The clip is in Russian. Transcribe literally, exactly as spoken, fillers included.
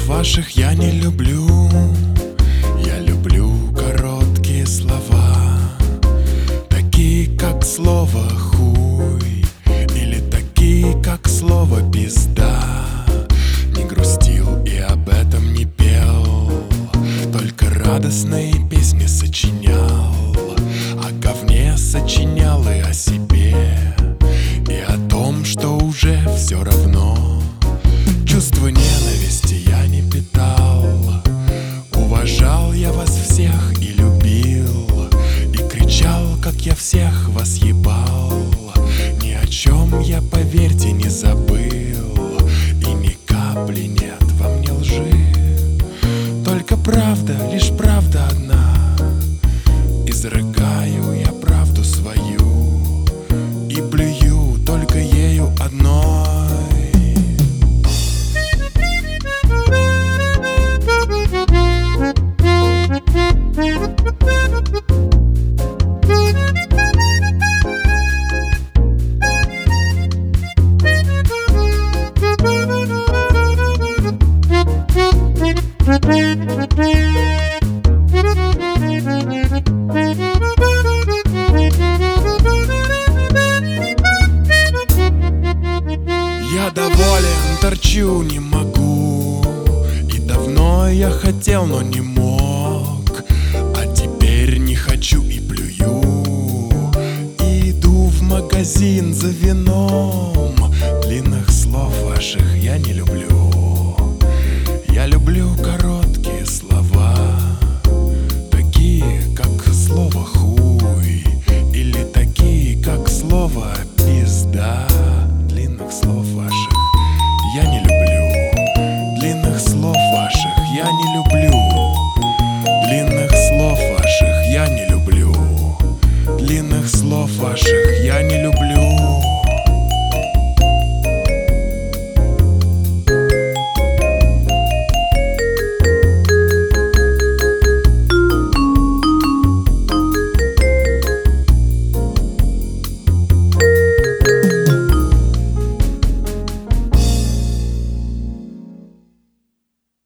ваших я не люблю. Я люблю короткие слова, такие как слово хуй, или такие как слово пизда. Не грустил и об этом не пел, только радостные песни сочинял. О говне сочинял и о себе, и о том, что уже все равно. Чувство ненависти я не питал, уважал я вас всех и любил, и кричал, как я всех вас ебал. Ни о чем я, поверьте, не забыл, и ни капли нет во мне лжи. Только правда, лишь правда одна, изрыгаю я правду свою и блюю только ею одной. Я доволен, торчу, не могу, и давно я хотел, но не мог, а теперь не хочу и плюю. И иду в магазин за вином, длинных слов ваших я не люблю. Я люблю короткие слова, такие как слово хуй, или такие как слово пизда. Длинных слов ваших я не люблю. Длинных слов ваших я не люблю. Длинных слов ваших я не люблю. Длинных слов ваших я не люблю.